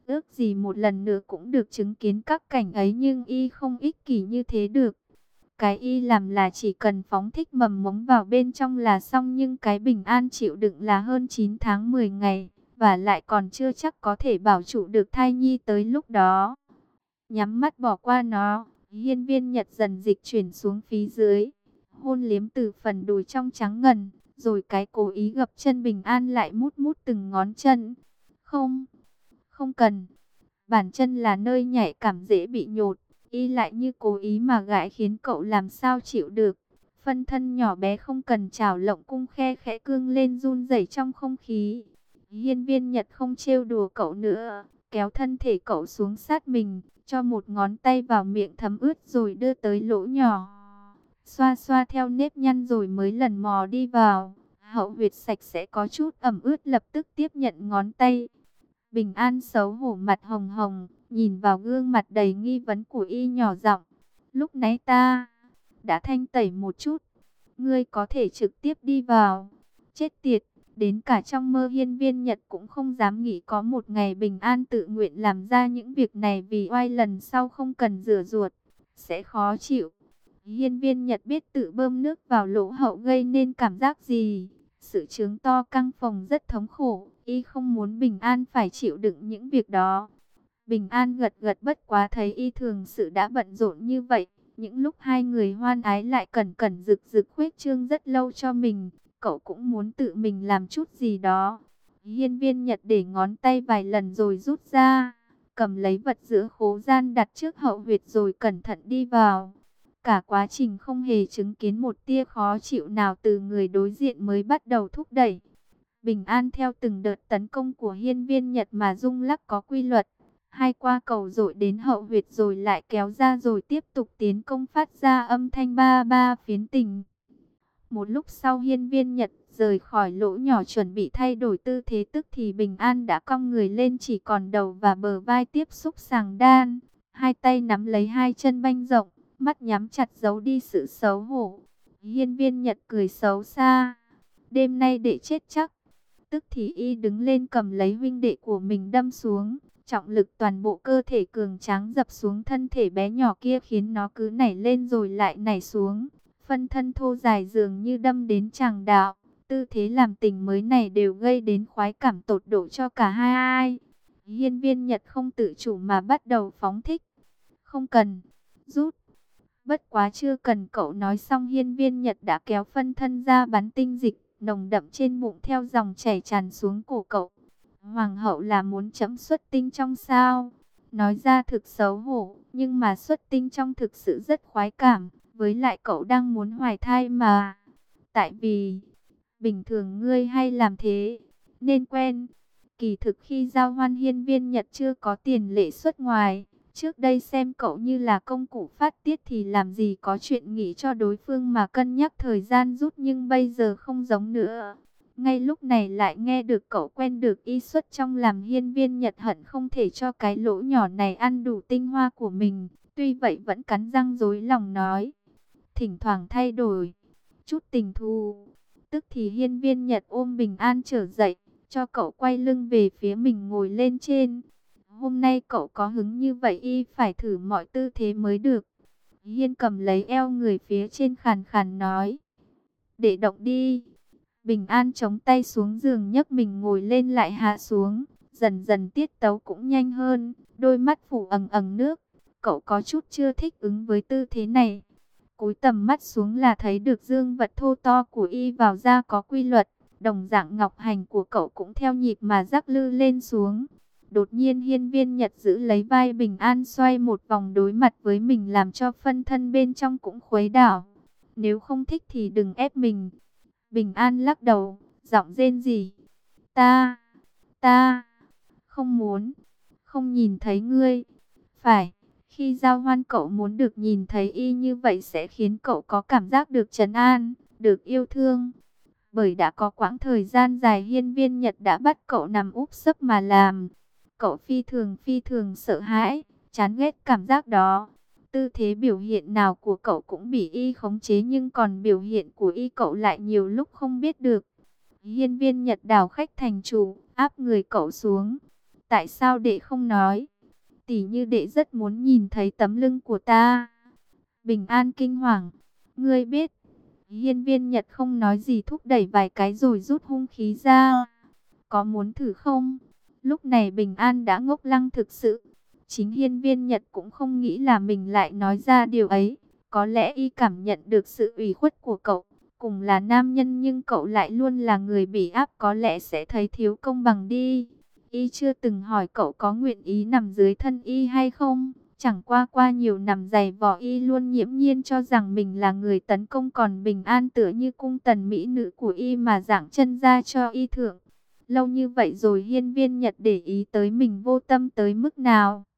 ước gì một lần nữa cũng được chứng kiến các cảnh ấy, nhưng y không ích kỷ như thế được. Cái y làm là chỉ cần phóng thích mầm mống vào bên trong là xong, nhưng cái Bình An chịu đựng là hơn chín tháng mười ngày, và lại còn chưa chắc có thể bảo trụ được thai nhi tới lúc đó. Nhắm mắt bỏ qua nó, Hiên Viên Nhật dần dịch chuyển xuống phía dưới, hôn liếm từ phần đùi trong trắng ngần, rồi cái cố ý gập chân Bình An lại mút mút từng ngón chân. Không, không cần. Bàn chân là nơi nhạy cảm dễ bị nhột, y lại như cố ý mà gãi khiến cậu làm sao chịu được. Phân thân nhỏ bé không cần chảo lộng cung khe khẽ cương lên run rẩy trong không khí. Hiên Viên Nhật không trêu đùa cậu nữa, kéo thân thể cậu xuống sát mình, cho một ngón tay vào miệng thấm ướt rồi đưa tới lỗ nhỏ. Xoa xoa theo nếp nhăn rồi mới lần mò đi vào. Hậu huyệt sạch sẽ có chút ẩm ướt lập tức tiếp nhận ngón tay. Bình An xấu hổ mặt hồng hồng, nhìn vào gương mặt đầy nghi vấn của y nhỏ giọng. Lúc nãy ta đã thanh tẩy một chút, ngươi có thể trực tiếp đi vào. Chết tiệt, đến cả trong mơ Hiên Viên Nhật cũng không dám nghĩ có một ngày Bình An tự nguyện làm ra những việc này vì oai lần sau không cần rửa ruột, sẽ khó chịu. Hiên Viên Nhật biết tự bơm nước vào lỗ hậu gây nên cảm giác gì. Sự trướng to căng phồng rất thống khổ, y không muốn Bình An phải chịu đựng những việc đó. Bình An gật gật, bất quá thấy y thường sự đã bận rộn như vậy. Những lúc hai người hoan ái lại cẩn cẩn rực rực khuếch trương rất lâu cho mình. Cậu cũng muốn tự mình làm chút gì đó. Hiên Viên Nhật để ngón tay vài lần rồi rút ra, cầm lấy vật giữa khố gian đặt trước hậu huyệt rồi cẩn thận đi vào. Cả quá trình không hề chứng kiến một tia khó chịu nào từ người đối diện mới bắt đầu thúc đẩy. Bình An theo từng đợt tấn công của Hiên Viên Nhật mà rung lắc có quy luật. Hai qua cầu dội đến hậu huyệt rồi lại kéo ra rồi tiếp tục tiến công phát ra âm thanh ba ba phiến tình. Một lúc sau Hiên Viên Nhật rời khỏi lỗ nhỏ chuẩn bị thay đổi tư thế, tức thì Bình An đã cong người lên, chỉ còn đầu và bờ vai tiếp xúc sàng đan. Hai tay nắm lấy hai chân banh rộng, mắt nhắm chặt giấu đi sự xấu hổ. Hiên Viên Nhật cười xấu xa. Đêm nay đệ chết chắc. Tức thì y đứng lên cầm lấy huynh đệ của mình đâm xuống. Trọng lực toàn bộ cơ thể cường tráng dập xuống thân thể bé nhỏ kia khiến nó cứ nảy lên rồi lại nảy xuống. Phân thân thô dài dường như đâm đến tràng đạo. Tư thế làm tình mới này đều gây đến khoái cảm tột độ cho cả hai ai. Hiên Viên Nhật không tự chủ mà bắt đầu phóng thích. Không cần, rút. Bất quá chưa cần cậu nói xong Hiên Viên Nhật đã kéo phân thân ra bắn tinh dịch nồng đậm trên bụng theo dòng chảy tràn xuống cổ cậu. Hoàng hậu là muốn chấm xuất tinh trong sao? Nói ra thực xấu hổ, nhưng mà xuất tinh trong thực sự rất khoái cảm. Với lại cậu đang muốn hoài thai mà. Tại vì, bình thường ngươi hay làm thế, nên quen. Kỳ thực khi giao hoan Hiên Viên Nhật chưa có tiền lệ xuất ngoài. Trước đây xem cậu như là công cụ phát tiết thì làm gì có chuyện nghĩ cho đối phương mà cân nhắc thời gian rút, nhưng bây giờ không giống nữa. Ngay lúc này lại nghe được cậu quen được y xuất trong làm Hiên Viên Nhật hận không thể cho cái lỗ nhỏ này ăn đủ tinh hoa của mình. Tuy vậy vẫn cắn răng dối lòng nói. Thỉnh thoảng thay đổi chút tình thù. Tức thì Hiên Viên Nhật ôm Bình An trở dậy, cho cậu quay lưng về phía mình ngồi lên trên. Hôm nay cậu có hứng như vậy y phải thử mọi tư thế mới được. Hiên cầm lấy eo người phía trên khàn khàn nói. Để động đi. Bình An chống tay xuống giường nhấc mình ngồi lên lại hạ xuống. Dần dần tiết tấu cũng nhanh hơn. Đôi mắt phủ ẩn ẩn nước. Cậu có chút chưa thích ứng với tư thế này. Cúi tầm mắt xuống là thấy được dương vật thô to của y vào ra có quy luật. Đồng dạng ngọc hành của cậu cũng theo nhịp mà rắc lư lên xuống. Đột nhiên Hiên Viên Nhật giữ lấy vai Bình An xoay một vòng đối mặt với mình, làm cho phân thân bên trong cũng khuấy đảo. Nếu không thích thì đừng ép mình. Bình An lắc đầu, giọng rên rỉ. Ta, ta, không muốn, không nhìn thấy ngươi. Phải, khi giao hoan cậu muốn được nhìn thấy y như vậy sẽ khiến cậu có cảm giác được trấn an, được yêu thương. Bởi đã có quãng thời gian dài Hiên Viên Nhật đã bắt cậu nằm úp sấp mà làm. Cậu phi thường phi thường sợ hãi, chán ghét cảm giác đó. Tư thế biểu hiện nào của cậu cũng bị y khống chế, nhưng còn biểu hiện của y cậu lại nhiều lúc không biết được. Hiên Viên Nhật đảo khách thành chủ, áp người cậu xuống. Tại sao đệ không nói? Tỷ như đệ rất muốn nhìn thấy tấm lưng của ta. Bình An kinh hoàng. Ngươi biết. Hiên Viên Nhật không nói gì, thúc đẩy vài cái rồi rút hung khí ra. Có muốn thử không? Lúc này Bình An đã ngốc lăng thực sự. Chính Hiên Viên Nhật cũng không nghĩ là mình lại nói ra điều ấy. Có lẽ y cảm nhận được sự ủy khuất của cậu. Cùng là nam nhân nhưng cậu lại luôn là người bị áp, có lẽ sẽ thấy thiếu công bằng đi. Y chưa từng hỏi cậu có nguyện ý nằm dưới thân y hay không. Chẳng qua qua nhiều năm giày vò, y luôn nhiễm nhiên cho rằng mình là người tấn công, còn Bình An tựa như cung tần mỹ nữ của y mà giảng chân ra cho y thượng. Lâu như vậy rồi Hiên Viên Nhật để ý tới mình vô tâm tới mức nào.